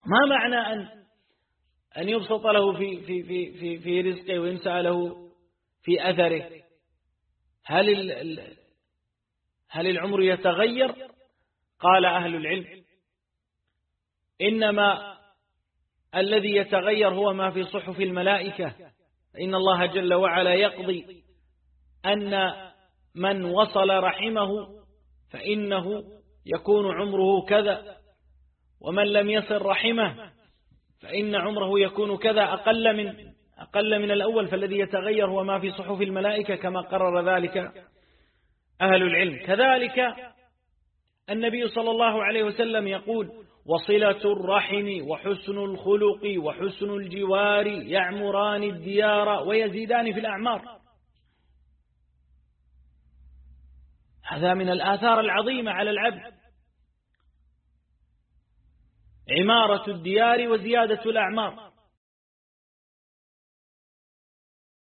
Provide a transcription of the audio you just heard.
ما معنى أن يبسط له في رزقه وينسأ له في أثره؟ هل العمر يتغير؟ قال أهل العلم إنما الذي يتغير هو ما في صحف الملائكة، إن الله جل وعلا يقضي أن من وصل رحمه فإنه يكون عمره كذا، ومن لم يصل رحمه فإن عمره يكون كذا أقل من الأول. فالذي يتغير هو ما في صحف الملائكة كما قرر ذلك أهل العلم. كذلك النبي صلى الله عليه وسلم يقول: وصلة الرحم وحسن الخلق وحسن الجوار يعمران الديار ويزيدان في الأعمار. هذا من الآثار العظيمة على العبد، عمارة الديار وزيادة الأعمار.